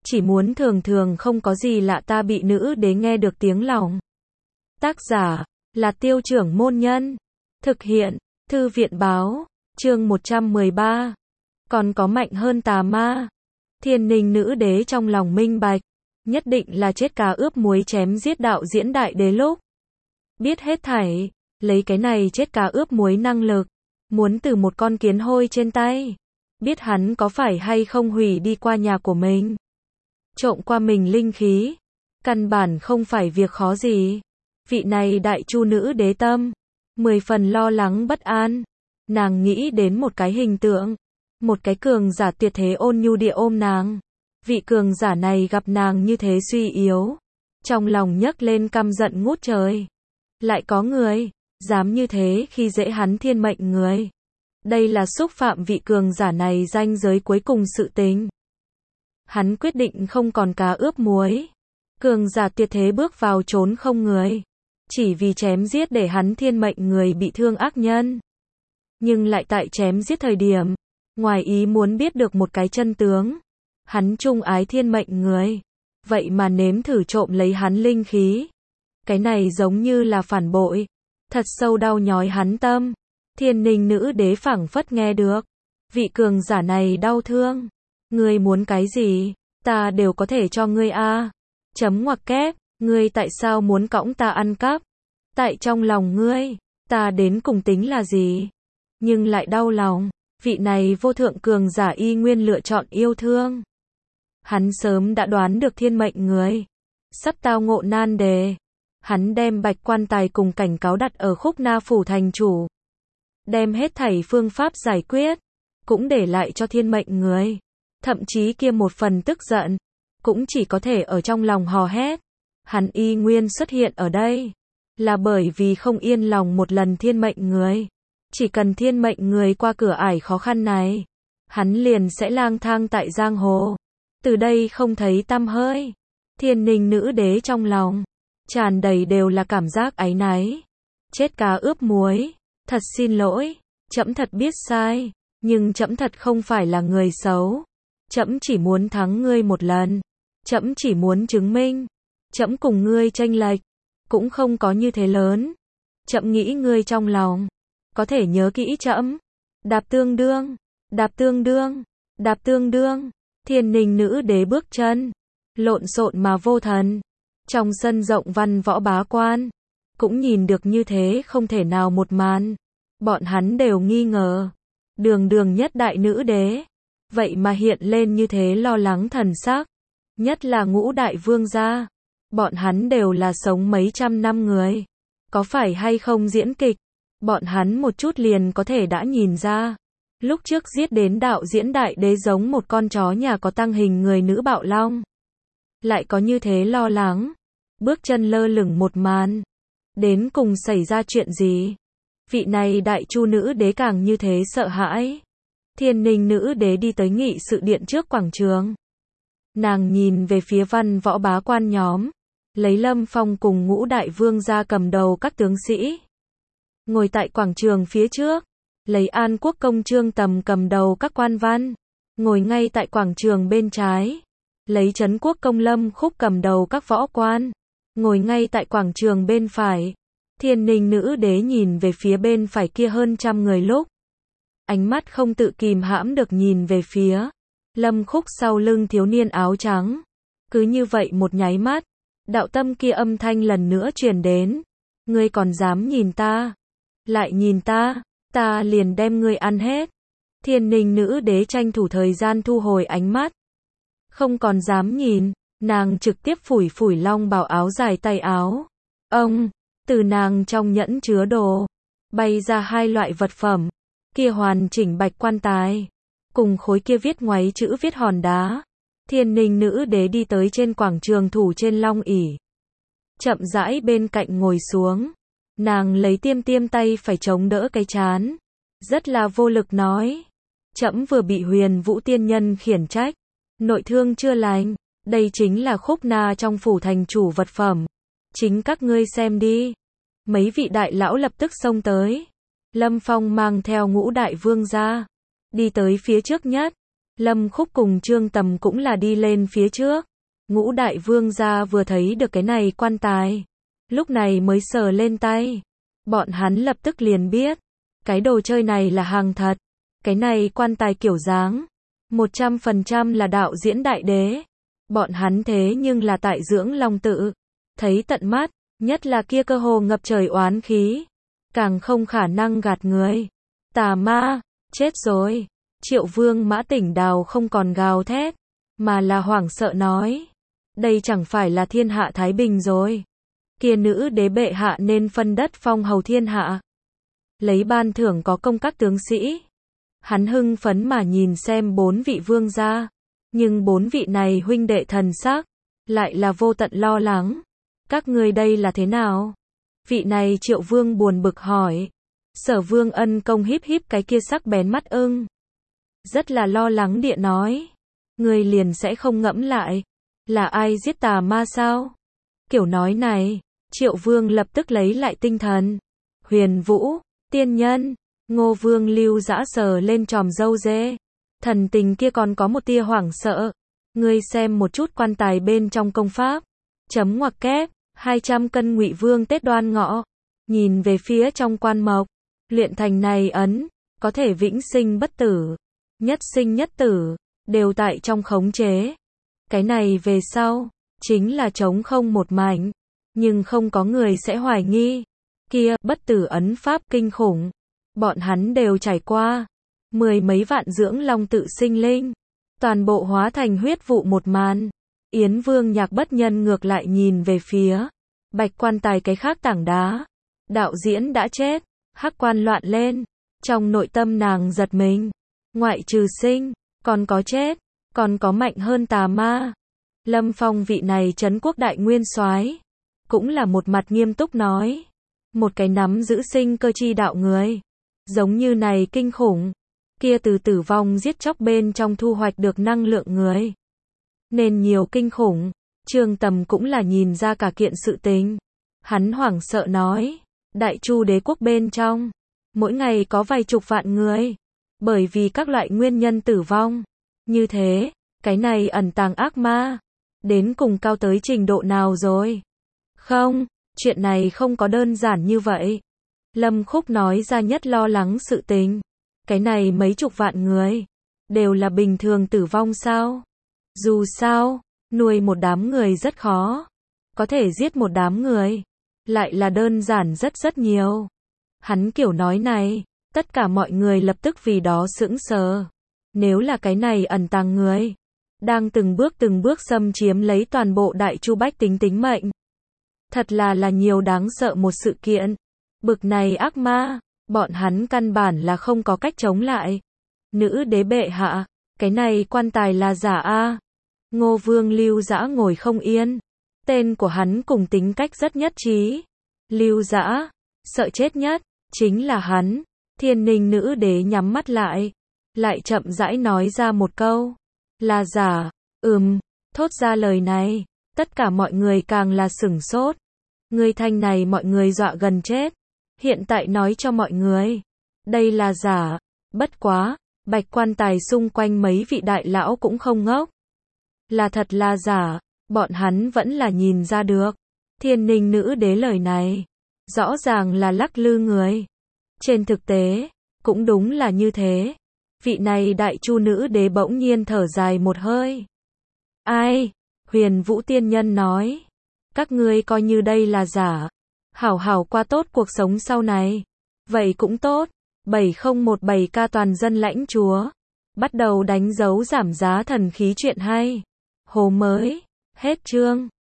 chỉ muốn thường thường không có gì lạ ta bị nữ đế nghe được tiếng lòng. Tác giả là Tiêu Trưởng Môn Nhân. Thực hiện Thư viện Báo. Chương 113. Còn có mạnh hơn tà ma. Thiên Ninh nữ đế trong lòng minh bạch, nhất định là chết cá ướp muối chém giết đạo diễn đại đế lúc biết hết thảy, lấy cái này chết cá ướp muối năng lực, muốn từ một con kiến hôi trên tay, biết hắn có phải hay không hủy đi qua nhà của mình, trộm qua mình linh khí, căn bản không phải việc khó gì. Vị này đại chu nữ đế tâm 10 phần lo lắng bất an, nàng nghĩ đến một cái hình tượng, một cái cường giả tuyệt thế ôn nhu địa ôm nàng. Vị cường giả này gặp nàng như thế suy yếu, trong lòng nhấc lên căm giận ngút trời. Lại có người dám như thế khi dễ hắn thiên mệnh người. Đây là xúc phạm vị cường giả này ranh giới cuối cùng sự tình. Hắn quyết định không còn cá ướp muối. Cường giả tuyệt thế bước vào trốn không người, chỉ vì chém giết để hắn thiên mệnh người bị thương ác nhân. Nhưng lại tại chém giết thời điểm, ngoài ý muốn biết được một cái chân tướng. Hắn trung ái thiên mệnh người, vậy mà nếm thử trộm lấy hắn linh khí. Cái này giống như là phản bội, thật sâu đau nhói hắn tâm. Thiên Ninh nữ đế phảng phất nghe được, vị cường giả này đau thương. Ngươi muốn cái gì, ta đều có thể cho ngươi a. Chấm ngoặc kép, ngươi tại sao muốn cõng ta ăn cắp? Tại trong lòng ngươi, ta đến cùng tính là gì? Nhưng lại đau lòng, vị này vô thượng cường giả y nguyên lựa chọn yêu thương. Hắn sớm đã đoán được thiên mệnh người sắp tao ngộ nan đề. Hắn đem bạch quan tài cùng cảnh cáo đặt ở Khúc Na phủ thành chủ, đem hết thảy phương pháp giải quyết cũng để lại cho thiên mệnh người. Thậm chí kia một phần tức giận cũng chỉ có thể ở trong lòng hò hét. Hắn y nguyên xuất hiện ở đây là bởi vì không yên lòng một lần thiên mệnh người. Chỉ cần thiên mệnh người qua cửa ải khó khăn này, hắn liền sẽ lang thang tại giang hồ, từ đây không thấy tăm hơi. Thiên Ninh nữ đế trong lòng tràn đầy đều là cảm giác áy náy. Chết cá ướp muối, thật xin lỗi, trẫm thật biết sai, nhưng trẫm thật không phải là người xấu. Trẫm chỉ muốn thắng ngươi một lần, trẫm chỉ muốn chứng minh, trẫm cùng ngươi chênh lệch cũng không có như thế lớn. Trẫm nghĩ ngươi trong lòng có thể nhớ kỹ trẫm. Đạp tương đương, đạp tương đương, đạp tương đương. Thiên Ninh nữ đế bước chân lộn xộn mà vô thần. Trong sân rộng văn võ bá quan cũng nhìn được như thế không thể nào một màn. Bọn hắn đều nghi ngờ, đường đường nhất đại nữ đế, vậy mà hiện lên như thế lo lắng thần sắc. Nhất là Ngũ đại vương gia, bọn hắn đều là sống mấy trăm năm người, có phải hay không diễn kịch, bọn hắn một chút liền có thể đã nhìn ra. Lúc trước giết đến đạo diễn đại đế giống một con chó nhà có tăng hình người nữ bạo long. Lại có như thế lo lắng, bước chân lơ lửng một màn. Đến cùng xảy ra chuyện gì? Vị này đại chu nữ đế càng như thế sợ hãi. Thiên Ninh nữ đế đi tới nghị sự điện trước quảng trường. Nàng nhìn về phía văn võ bá quan nhóm, lấy Lâm Phong cùng Ngũ đại vương gia cầm đầu các tướng sĩ. Ngồi tại quảng trường phía trước, lấy An Quốc công Trương Tầm cầm đầu các quan văn. Ngồi ngay tại quảng trường bên trái, lấy Trấn Quốc công Lâm Khúc cầm đầu các võ quan. Ngồi ngay tại quảng trường bên phải, Thiên Ninh nữ đế nhìn về phía bên phải kia hơn trăm người lúc, ánh mắt không tự kìm hãm được nhìn về phía Lâm Khúc sau lưng thiếu niên áo trắng. Cứ như vậy một nháy mắt, đạo tâm kia âm thanh lần nữa truyền đến. Ngươi còn dám nhìn ta? Lại nhìn ta, ta liền đem ngươi ăn hết. Thiên Ninh nữ đế tranh thủ thời gian thu hồi ánh mắt. Không còn dám nhìn, nàng trực tiếp phủi phủi long bào áo dài tay áo. Ông, từ nàng trong nhẫn chứa đồ, bay ra hai loại vật phẩm. Kia hoàn chỉnh bạch quan tài, cùng khối kia viết ngoáy chữ viết hòn đá. Thiên Ninh nữ đế đi tới trên quảng trường thủ trên long ỷ, chậm rãi bên cạnh ngồi xuống. Nàng lấy tiêm tiêm tay phải chống đỡ cái trán, rất là vô lực nói. Trẫm vừa bị Huyền Vũ tiên nhân khiển trách, nội thương chưa lành, đây chính là Khúc Na trong phủ thành chủ vật phẩm. Chính các ngươi xem đi. Mấy vị đại lão lập tức xông tới. Lâm Phong mang theo Ngũ đại vương gia, đi tới phía trước nhất. Lâm Khúc cùng Trương Tầm cũng là đi lên phía trước. Ngũ đại vương gia vừa thấy được cái này quan tài, lúc này mới sờ lên tay. Bọn hắn lập tức liền biết, cái đồ chơi này là hàng thật. Cái này quan tài kiểu dáng, 100% là đạo diễn đại đế. Bọn hắn thế nhưng là tại Dưỡng Long tự, thấy tận mắt, nhất là kia cơ hồ ngập trời oán khí, càng không khả năng gạt người. Tà ma, chết rồi. Triệu Vương Mã Tỉnh Đào không còn gào thét, mà là hoảng sợ nói, đây chẳng phải là thiên hạ thái bình rồi. Kia nữ đế bệ hạ nên phân đất phong hầu thiên hạ, lấy ban thưởng có công các tướng sĩ. Hắn hưng phấn mà nhìn xem 4 vị vương gia, nhưng 4 vị này huynh đệ thần sắc lại là vô tận lo lắng. Các ngươi đây là thế nào? Vị này Triệu Vương buồn bực hỏi. Sở Vương Ân Công híp híp cái kia sắc bén mắt ưng, rất là lo lắng địa nói, ngươi liền sẽ không ngẫm lại, là ai giết tà ma sao? Kiểu nói này, Triệu Vương lập tức lấy lại tinh thần. Huyền Vũ, tiên nhân. Ngô Vương Lưu Dã sờ lên chòm râu dê, thần tình kia còn có một tia hoảng sợ. Ngươi xem một chút quan tài bên trong công pháp, chấm ngoặc kép, 200 cân Ngụy Vương Tết Đoan Ngọ. Nhìn về phía trong quan mộc, luyện thành này ấn, có thể vĩnh sinh bất tử, nhất sinh nhất tử, đều tại trong khống chế. Cái này về sau, chính là trống không một mảnh, nhưng không có người sẽ hoài nghi. Kia, bất tử ấn pháp kinh khủng, bọn hắn đều trải qua. 10 mấy vạn Dưỡng Long tự sinh linh, toàn bộ hóa thành huyết vụ một màn. Yến Vương Nhạc Bất Nhân ngược lại nhìn về phía bạch quan tài cái khác tảng đá. Đạo diễn đã chết, hắc quan loạn lên. Trong nội tâm nàng giật mình. Ngoại trừ sinh, còn có chết, còn có mạnh hơn tà ma. Lâm Phong vị này trấn quốc đại nguyên soái, cũng là một mặt nghiêm túc nói. Một cái nắm giữ sinh cơ chi đạo người, giống như này kinh khủng. Kia từ tử vong giết chóc bên trong thu hoạch được năng lượng người, nên nhiều kinh khủng. Trương Tầm cũng là nhìn ra cả kiện sự tình. Hắn hoảng sợ nói, Đại Chu đế quốc bên trong, mỗi ngày có vài chục vạn người, bởi vì các loại nguyên nhân tử vong. Như thế, cái này ẩn tàng ác ma, đến cùng cao tới trình độ nào rồi? Không, chuyện này không có đơn giản như vậy. Lâm Khúc nói ra nhất lo lắng sự tình. Cái này mấy chục vạn người, đều là bình thường tử vong sao? Dù sao, nuôi một đám người rất khó. Có thể giết một đám người, lại là đơn giản rất nhiều. Hắn kiểu nói này, tất cả mọi người lập tức vì đó sững sờ. Nếu là cái này ẩn tàng người, đang từng bước xâm chiếm lấy toàn bộ Đại Chu bách tính tính mệnh. Thật là nhiều đáng sợ một sự kiện. Bực này ác ma, bọn hắn căn bản là không có cách chống lại. Nữ đế bệ hạ, cái này quan tài là giả a. Ngô Vương Lưu Dã ngồi không yên. Tên của hắn cùng tính cách rất nhất trí. Lưu Dã, sợ chết nhất, chính là hắn. Thiên Ninh nữ đế nhắm mắt lại chậm rãi nói ra một câu. Là giả, thốt ra lời này, tất cả mọi người càng là sửng sốt. Người thanh này mọi người dọa gần chết. Hiện tại nói cho mọi người, đây là giả. Bất quá, bạch quan tài xung quanh mấy vị đại lão cũng không ngốc. Là thật là giả, bọn hắn vẫn là nhìn ra được. Thiên Ninh nữ đế lời này, rõ ràng là lắc lư người. Trên thực tế, cũng đúng là như thế. Vị này Đại Chu nữ đế bỗng nhiên thở dài một hơi. Ai? Huyền Vũ tiên nhân nói. Các ngươi coi như đây là giả. Hảo hảo qua tốt cuộc sống sau này. Vậy cũng tốt. 7017K toàn dân lãnh chúa. Bắt đầu đánh dấu giảm giá thần khí chuyện hay. Hồ mới. Hết chương.